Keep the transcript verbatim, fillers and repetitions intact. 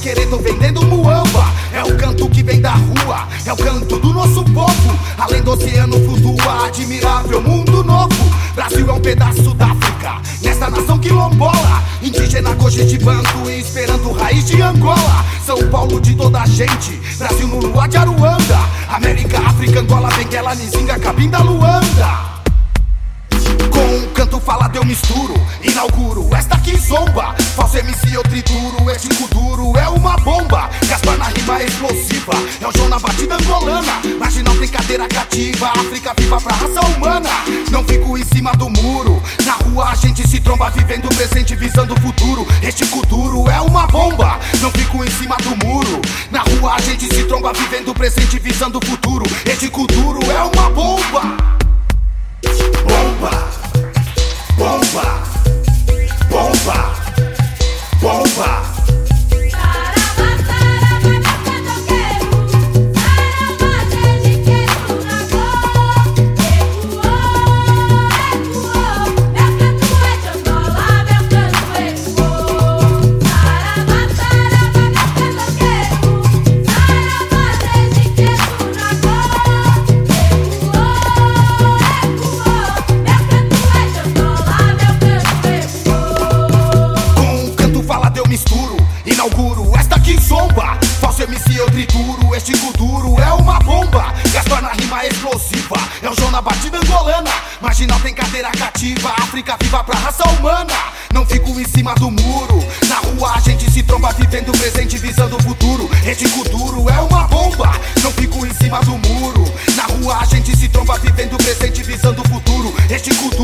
Queredo vendendo muamba. É o canto que vem da rua, é o canto do nosso povo. Além do oceano flutua, admirável mundo novo. Brasil é um pedaço da África, nesta nação quilombola. Indígena, cogitibando e esperando raiz de Angola. São Paulo de toda a gente, Brasil no luar de Aruanda. América, África, Angola, Benguela, Nizinga, Cabinda, Luanda. Com um canto falado eu misturo, inauguro esta kizomba. Falso M C eu trituro, este duro é uma bomba. Gaspar na rima explosiva, é o João na batida angolana. Marginal tem cadeira cativa, África viva pra raça humana. Não fico em cima do muro, na rua a gente se tromba. Vivendo o presente, visando o futuro. Este duro é uma bomba. Não fico em cima do muro, na rua a gente se tromba. Vivendo o presente, visando o futuro. Este duro é uma bomba. Bomba, bomba, bomba, bomba. Inauguro esta kizomba. Falso M C eu trituro, este duro é uma bomba. Gaspar na rima explosiva, é o João na batida angolana. Marginal tem cadeira cativa, África viva pra raça humana. Não fico em cima do muro, na rua a gente se tromba. Vivendo o presente, visando o futuro. Este duro é uma bomba. Não fico em cima do muro, na rua a gente se tromba. Vivendo o presente, visando o futuro. Este duro